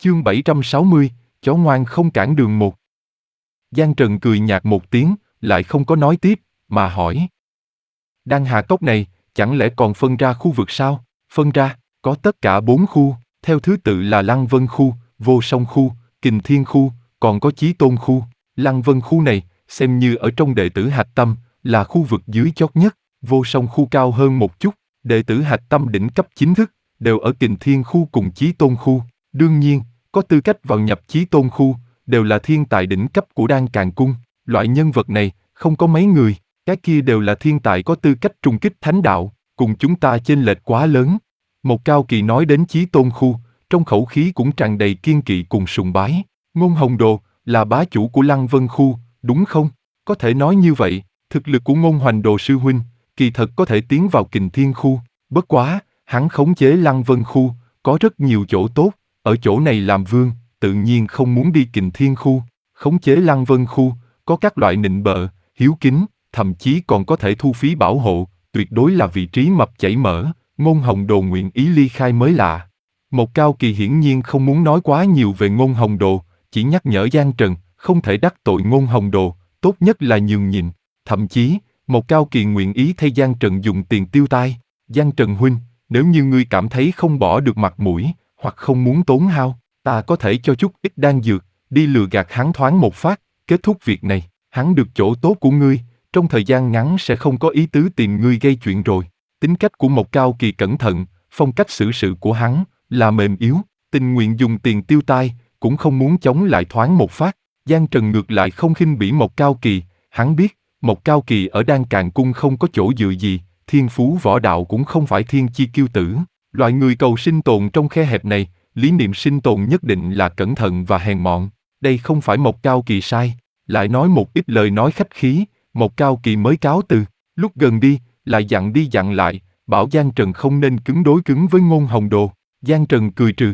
Chương 760, chó ngoan không cản đường một. Giang Trần cười nhạt một tiếng, lại không có nói tiếp, mà hỏi. Đan Hà Cốc này, chẳng lẽ còn phân ra khu vực sao? Phân ra, có tất cả 4 khu, theo thứ tự là Lăng Vân khu, Vô Song khu, Kình Thiên khu, còn có Chí Tôn khu. Lăng Vân khu này, xem như ở trong đệ tử hạch tâm, là khu vực dưới chót nhất. Vô Song khu cao hơn một chút, đệ tử hạch tâm đỉnh cấp chính thức, đều ở Kình Thiên khu cùng Chí Tôn khu. Đương nhiên, có tư cách vào nhập Chí Tôn khu, đều là thiên tài đỉnh cấp của Đan Càn Cung. Loại nhân vật này, không có mấy người, cái kia đều là thiên tài có tư cách trùng kích thánh đạo, cùng chúng ta chênh lệch quá lớn. Một Cao Kỳ nói đến Chí Tôn khu, trong khẩu khí cũng tràn đầy kiên kỵ cùng sùng bái. Ngôn Hồng Đồ, là bá chủ của Lăng Vân khu, đúng không? Có thể nói như vậy, thực lực của Ngôn Hoành Đồ sư huynh, kỳ thật có thể tiến vào Kình Thiên khu. Bất quá, hắn khống chế Lăng Vân khu, có rất nhiều chỗ tốt, ở chỗ này làm vương, tự nhiên không muốn đi Kình Thiên khu. Khống chế Lăng Vân khu, có các loại nịnh bợ, hiếu kính, thậm chí còn có thể thu phí bảo hộ, tuyệt đối là vị trí mập chảy mỡ. Ngôn Hồng Đồ nguyện ý ly khai mới lạ. Một Cao Kỳ hiển nhiên không muốn nói quá nhiều về Ngôn Hồng Đồ, chỉ nhắc nhở Giang Trần, không thể đắc tội Ngôn Hồng Đồ, tốt nhất là nhường nhịn. Thậm chí, Một Cao Kỳ nguyện ý thay Giang Trần dùng tiền tiêu tai. Giang Trần huynh, nếu như ngươi cảm thấy không bỏ được mặt mũi, hoặc không muốn tốn hao, ta có thể cho chút ít đan dược, đi lừa gạt hắn thoáng một phát, kết thúc việc này, hắn được chỗ tốt của ngươi, trong thời gian ngắn sẽ không có ý tứ tìm ngươi gây chuyện rồi. Tính cách của Một Cao Kỳ cẩn thận, phong cách xử sự của hắn là mềm yếu, tình nguyện dùng tiền tiêu tai, cũng không muốn chống lại thoáng một phát. Giang Trần ngược lại không khinh bỉ Một Cao Kỳ, hắn biết, Một Cao Kỳ ở Đan Càn Cung không có chỗ dựa gì, thiên phú võ đạo cũng không phải thiên chi kiêu tử. Loại người cầu sinh tồn trong khe hẹp này, lý niệm sinh tồn nhất định là cẩn thận và hèn mọn. Đây không phải Một Cao Kỳ sai, lại nói một ít lời nói khách khí, Một Cao Kỳ mới cáo từ. Lúc gần đi, lại dặn đi dặn lại, bảo Giang Trần không nên cứng đối cứng với Ngôn Hồng Đồ. Giang Trần cười trừ.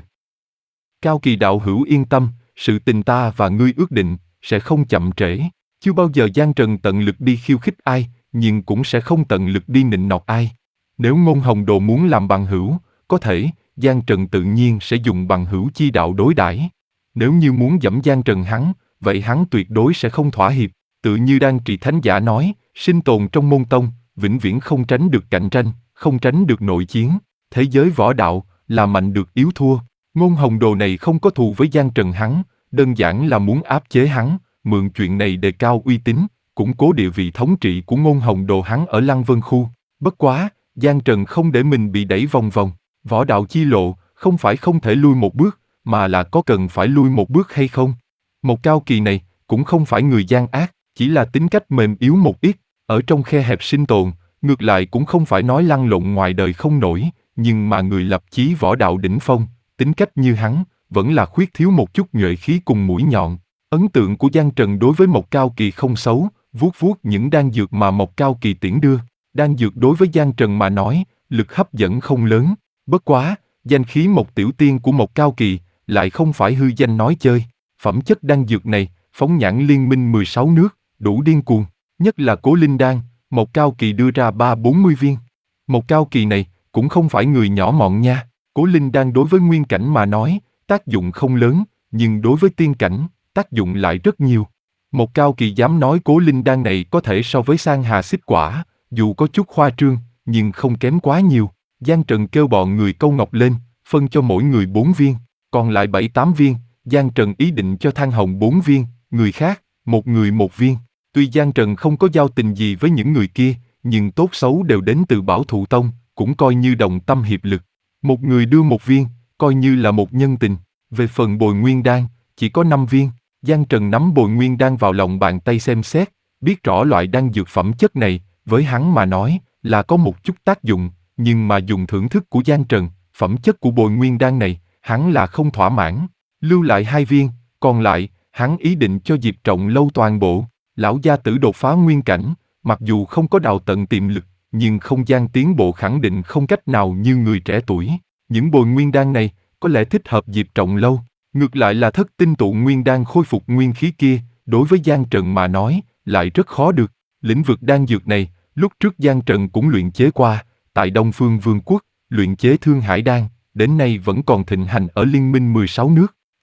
Cao Kỳ đạo hữu yên tâm, sự tình ta và ngươi ước định, sẽ không chậm trễ. Chưa bao giờ Giang Trần tận lực đi khiêu khích ai, nhưng cũng sẽ không tận lực đi nịnh nọt ai. Nếu Ngôn Hồng Đồ muốn làm bằng hữu, có thể, Giang Trần tự nhiên sẽ dùng bằng hữu chi đạo đối đãi. Nếu như muốn giẫm Giang Trần hắn, vậy hắn tuyệt đối sẽ không thỏa hiệp. Tự như Đan Trì Thánh Giả nói, sinh tồn trong môn tông, vĩnh viễn không tránh được cạnh tranh, không tránh được nội chiến. Thế giới võ đạo, là mạnh được yếu thua. Ngôn Hồng Đồ này không có thù với Giang Trần hắn, đơn giản là muốn áp chế hắn, mượn chuyện này đề cao uy tín, củng cố địa vị thống trị của Ngôn Hồng Đồ hắn ở Lăng Vân khu. Bất quá, Giang Trần không để mình bị đẩy vòng vòng. Võ đạo chi lộ, không phải không thể lui một bước, mà là có cần phải lui một bước hay không. Một Cao Kỳ này, cũng không phải người gian ác, chỉ là tính cách mềm yếu một ít, ở trong khe hẹp sinh tồn, ngược lại cũng không phải nói lăn lộn ngoài đời không nổi, nhưng mà người lập chí võ đạo đỉnh phong, tính cách như hắn, vẫn là khuyết thiếu một chút nhuệ khí cùng mũi nhọn. Ấn tượng của Giang Trần đối với Một Cao Kỳ không xấu, vuốt vuốt những đan dược mà Một Cao Kỳ tiễn đưa. Đan dược đối với Giang Trần mà nói, lực hấp dẫn không lớn, bất quá, danh khí một tiểu tiên của Một Cao Kỳ, lại không phải hư danh nói chơi. Phẩm chất đan dược này, phóng nhãn liên minh 16 nước, đủ điên cuồng, nhất là Cố Linh Đan, Một Cao Kỳ đưa ra 30-40 viên. Một Cao Kỳ này, cũng không phải người nhỏ mọn nha. Cố Linh Đan đối với nguyên cảnh mà nói, tác dụng không lớn, nhưng đối với tiên cảnh, tác dụng lại rất nhiều. Một Cao Kỳ dám nói Cố Linh Đan này có thể so với Sang Hà Xích Quả, dù có chút khoa trương, nhưng không kém quá nhiều. Giang Trần kêu bọn người câu ngọc lên, phân cho mỗi người 4 viên, còn lại 7-8 viên, Giang Trần ý định cho Thang Hồng 4 viên, người khác, một người 1 viên. Tuy Giang Trần không có giao tình gì với những người kia, nhưng tốt xấu đều đến từ Bảo Thụ Tông, cũng coi như đồng tâm hiệp lực. Một người đưa 1 viên, coi như là một nhân tình. Về phần Bồi Nguyên Đan, chỉ có 5 viên. Giang Trần nắm Bồi Nguyên Đan vào lòng bàn tay xem xét, biết rõ loại đan dược phẩm chất này, với hắn mà nói, là có một chút tác dụng, nhưng mà dùng thưởng thức của Giang Trần, phẩm chất của Bồi Nguyên Đan này, hắn là không thỏa mãn. Lưu lại 2 viên, còn lại, hắn ý định cho Diệp Trọng Lâu toàn bộ. Lão gia tử đột phá nguyên cảnh, mặc dù không có đào tận tiềm lực, nhưng không gian tiến bộ khẳng định không cách nào như người trẻ tuổi. Những Bồi Nguyên Đan này, có lẽ thích hợp Diệp Trọng Lâu. Ngược lại là Thất Tinh Tụ Nguyên Đan khôi phục nguyên khí kia, đối với Giang Trần mà nói, lại rất khó được. Lĩnh vực đan dược này, lúc trước Giang Trần cũng luyện chế qua, tại Đông Phương Vương quốc, luyện chế Thương Hải Đan, đến nay vẫn còn thịnh hành ở Liên minh 16 nước.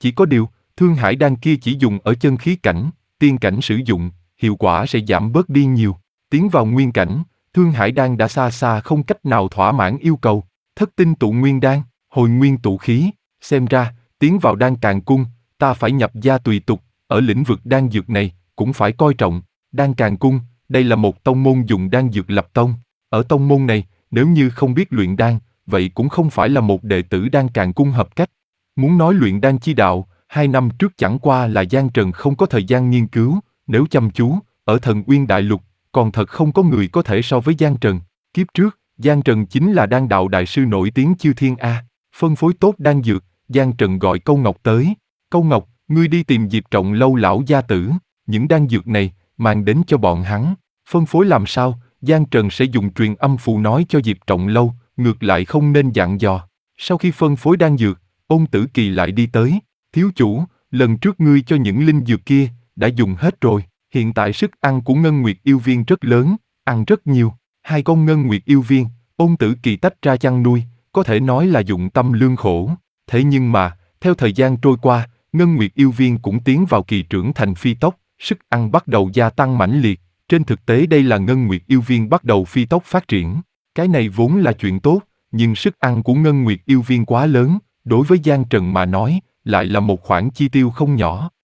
Chỉ có điều, Thương Hải đan kia chỉ dùng ở chân khí cảnh, tiên cảnh sử dụng, hiệu quả sẽ giảm bớt đi nhiều. Tiến vào nguyên cảnh, Thương Hải đan đã xa xa không cách nào thỏa mãn yêu cầu. Thất tinh tụ nguyên đan, hồi nguyên tụ khí, xem ra, tiến vào đan càn cung, ta phải nhập gia tùy tục, ở lĩnh vực đan dược này, cũng phải coi trọng. Đan càn cung, đây là một tông môn dùng đan dược lập tông. Ở tông môn này, nếu như không biết luyện đan, vậy cũng không phải là một đệ tử đan càn cung hợp cách. Muốn nói luyện đan chi đạo, 2 năm trước chẳng qua là Giang Trần không có thời gian nghiên cứu, nếu chăm chú, ở Thần Uyên Đại Lục, còn thật không có người có thể so với Giang Trần. Kiếp trước, Giang Trần chính là đan đạo đại sư nổi tiếng Chư Thiên A, phân phối tốt đan dược, Giang Trần gọi Câu Ngọc tới. Câu Ngọc, ngươi đi tìm Diệp Trọng Lâu lão gia tử, những đan dược này, mang đến cho bọn hắn. Phân phối làm sao, Giang Trần sẽ dùng truyền âm phù nói cho Diệp Trọng Lâu, ngược lại không nên dặn dò. Sau khi phân phối đan dược, Ôn Tử Kỳ lại đi tới. Thiếu chủ, lần trước ngươi cho những linh dược kia, đã dùng hết rồi. Hiện tại sức ăn của Ngân Nguyệt yêu viên rất lớn, ăn rất nhiều. 2 con Ngân Nguyệt yêu viên, Ôn Tử Kỳ tách ra chăn nuôi, có thể nói là dụng tâm lương khổ. Thế nhưng mà, theo thời gian trôi qua, Ngân Nguyệt yêu viên cũng tiến vào kỳ trưởng thành phi tốc, sức ăn bắt đầu gia tăng mãnh liệt. Trên thực tế đây là Ngân Nguyệt yêu viên bắt đầu phi tốc phát triển. Cái này vốn là chuyện tốt, nhưng sức ăn của Ngân Nguyệt yêu viên quá lớn, đối với Giang Trần mà nói, lại là một khoản chi tiêu không nhỏ.